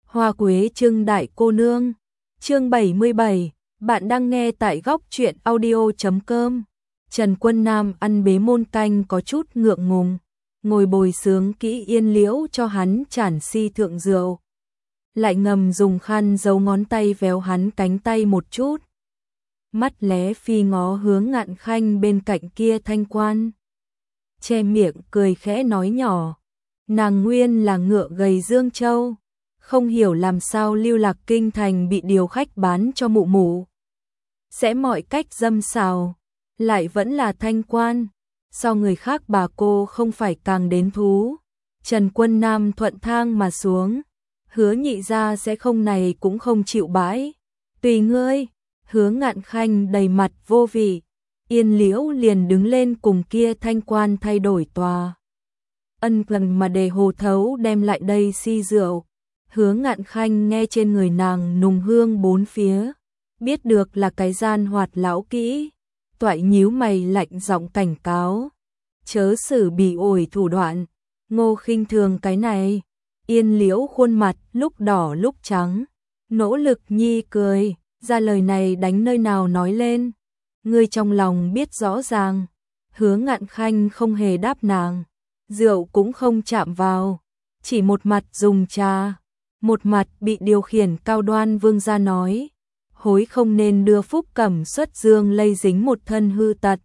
Hoa quế trưng đại cô nương. Chương 77, bạn đang nghe tại góc truyện audio.com. Trần Quân Nam ăn bế môn canh có chút ngượng ngùng, ngồi bồi sướng kỹ Yên Liễu cho hắn chản si thượng rượu. Lại ngầm dùng khăn giấu ngón tay véo hắn cánh tay một chút. Mắt lé phi ngó hướng Ngạn Khanh bên cạnh kia Thanh Quan. Che miệng cười khẽ nói nhỏ, nàng nguyên là ngựa gầy Dương Châu, không hiểu làm sao Lưu Lạc kinh thành bị điều khách bán cho mụ mụ. Sẽ mọi cách dâm xào, lại vẫn là Thanh Quan, so người khác bà cô không phải càng đến thú. Trần Quân Nam thuận thang mà xuống, hứa nhị ra sẽ không này cũng không chịu bãi. Tùy ngươi. Hứa Ngạn Khanh đầy mặt vô vị, Yên Liễu liền đứng lên cùng kia Thanh Quan thay đổi tòa. Ân cần mà để hồ thấu đem lại đây si rượu. Hứa Ngạn Khanh nghe trên người nàng nùng hương bốn phía, biết được là cái gian hoạt lão kỹ, toại nhíu mày lạnh giọng cảnh cáo. Chớ xử bị ổi thủ đoạn, ngô khinh thường cái này. Yên Liễu khuôn mặt lúc đỏ lúc trắng, nỗ lực nhi cười. Ra lời này đánh nơi nào nói lên, ngươi trong lòng biết rõ ràng. Hứa Ngạn Khanh không hề đáp nàng, rượu cũng không chạm vào, chỉ một mặt dùng trà, một mặt bị điều khiển cao đoan vương gia nói, hối không nên đưa Phúc Cẩm xuất dương lây dính một thân hư tật.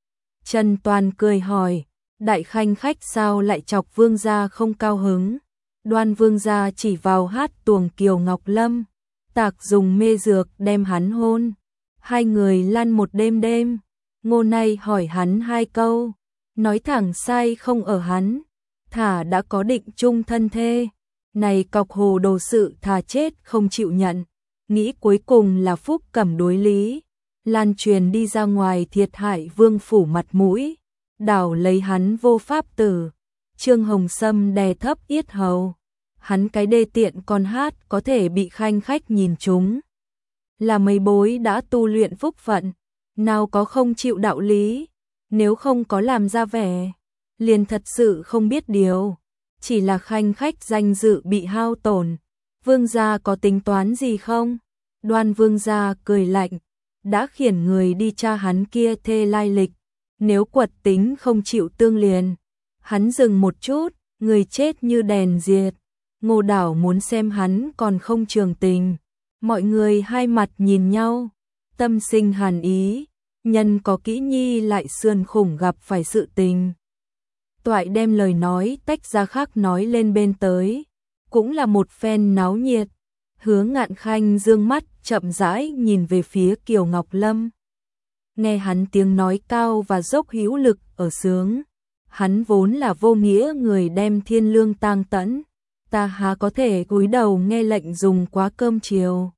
Trần Toàn cười hỏi, đại khanh khách sao lại chọc vương gia không cao hứng? Đoan vương gia chỉ vào hát tuồng Kiều Ngọc Lâm, tạc dùng mê dược đem hắn hôn. Hai người lăn một đêm đêm. Ngô Nay hỏi hắn hai câu, nói thẳng sai không ở hắn, thả đã có định chung thân thê. Này cọc hồ đồ sự thà chết không chịu nhận, nghĩ cuối cùng là Phúc Cẩm đối lý, lan truyền đi ra ngoài thiệt hại vương phủ mặt mũi, đảo lấy hắn vô pháp tử. Trương Hồng Sâm đè thấp yết hầu, hắn cái đê tiện con hát có thể bị khanh khách nhìn chúng. Là mấy bối đã tu luyện phúc phận, nào có không chịu đạo lý, nếu không có làm ra vẻ, liền thật sự không biết điều. Chỉ là khanh khách danh dự bị hao tổn, vương gia có tính toán gì không? Đoan vương gia cười lạnh, đã khiển người đi tra hắn kia thê lai lịch, nếu quật tính không chịu tương liền. Hắn dừng một chút, người chết như đèn diệt. Ngô Đảo muốn xem hắn còn không trường tình. Mọi người hai mặt nhìn nhau, tâm sinh hàn ý, nhân có kỹ nhi lại sườn khủng gặp phải sự tình. Toại đem lời nói tách ra khác nói lên bên tới, cũng là một phen náo nhiệt. Hứa Ngạn Khanh dương mắt chậm rãi nhìn về phía Kiều Ngọc Lâm. Nghe hắn tiếng nói cao và dốc hữu lực ở sướng, hắn vốn là vô nghĩa người đem thiên lương tang tẫn, ta há có thể cúi đầu nghe lệnh dùng quá cơm chiều.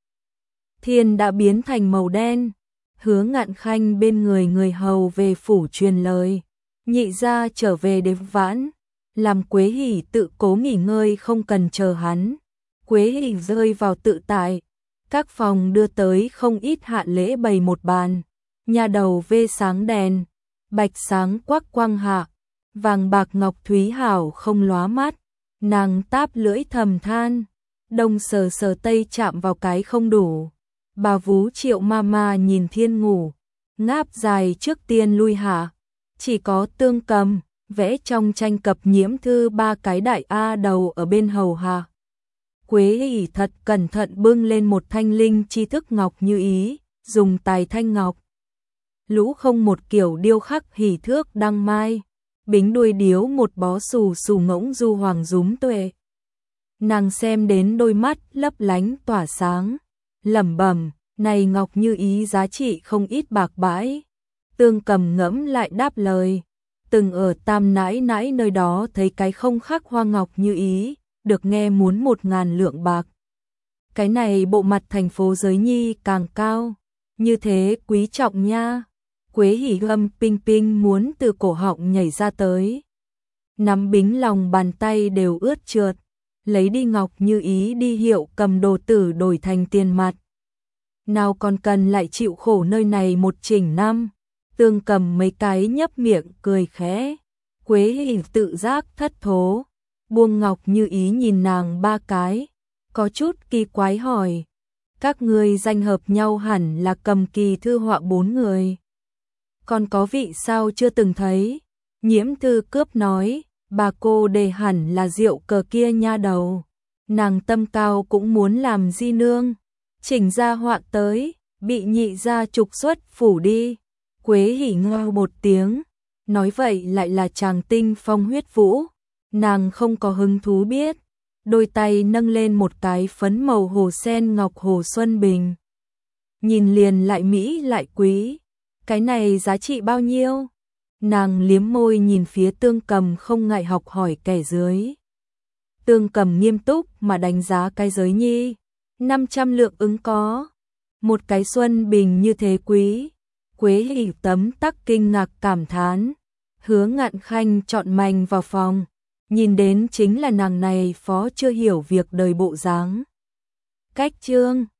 Thiên đã biến thành màu đen. Hứa Ngạn Khanh bên người người hầu về phủ truyền lời, nhị gia trở về đêm vãn, làm Quế Hỷ tự cố nghỉ ngơi không cần chờ hắn. Quế Hỷ rơi vào tự tại, các phòng đưa tới không ít hạ lễ bày một bàn, nhà đầu vê sáng đèn, bạch sáng quắc quang hạ, vàng bạc ngọc thúy hảo không lóa mắt. Nàng táp lưỡi thầm than, đông sờ sờ tây chạm vào cái không đủ. Bà vú Triệu Mama nhìn Thiên ngủ, ngáp dài trước tiên lui hạ, chỉ có Tương Cầm vẽ trong tranh cập nhiễm thư ba cái đại A đầu ở bên hầu hạ. Quế Hỷ thật cẩn thận bưng lên một thanh linh tri thức ngọc như ý, dùng tài thanh ngọc. Lũ không một kiểu điêu khắc hỷ thước đăng mai, bính đuôi điếu một bó xù xù ngỗng du hoàng rúm tuệ. Nàng xem đến đôi mắt lấp lánh tỏa sáng, lẩm bẩm, này ngọc như ý giá trị không ít bạc bãi. Tương Cầm ngẫm lại đáp lời, từng ở Tam nãi nãi nơi đó thấy cái không khắc hoa ngọc như ý, được nghe muốn 1.000 lượng bạc. Cái này bộ mặt thành phố giới nhi càng cao, như thế quý trọng nha. Quế Hỷ gầm pinh pinh muốn từ cổ họng nhảy ra tới. Nắm bính lòng bàn tay đều ướt trượt, lấy đi ngọc như ý đi hiệu cầm đồ tử đổi thành tiền mặt. Nào còn cần lại chịu khổ nơi này một chỉnh năm. Tương Cầm mấy cái nhấp miệng cười khẽ. Quế Hỷ tự giác thất thố, buông ngọc như ý nhìn nàng ba cái, có chút kỳ quái hỏi, các ngươi danh hợp nhau hẳn là cầm kỳ thư họa 4 người. Còn có vị sao chưa từng thấy? Nhiễm Thư Cướp nói, bà cô đề hẳn là rượu cờ kia nha đầu. Nàng tâm cao cũng muốn làm di nương. Chỉnh ra họa tới, bị nhị gia trục xuất phủ đi. Quế hỉ ngao một tiếng, nói vậy lại là chàng tinh phong huyết vũ. Nàng không có hứng thú biết. Đôi tay nâng lên một cái phấn màu hồ sen ngọc hồ xuân bình. Nhìn liền lại mỹ lại quý. Cái này giá trị bao nhiêu? Nàng liếm môi nhìn phía Tương Cầm không ngại học hỏi kẻ dưới. Tương Cầm nghiêm túc mà đánh giá cái giới nhi. 500 lượng ứng có. Một cái xuân bình như thế quý. Quế hỉ tấm tắc kinh ngạc cảm thán. Hứa Ngạn Khanh chọn mành vào phòng. Nhìn đến chính là nàng này phó chưa hiểu việc đời bộ dáng. Cách chương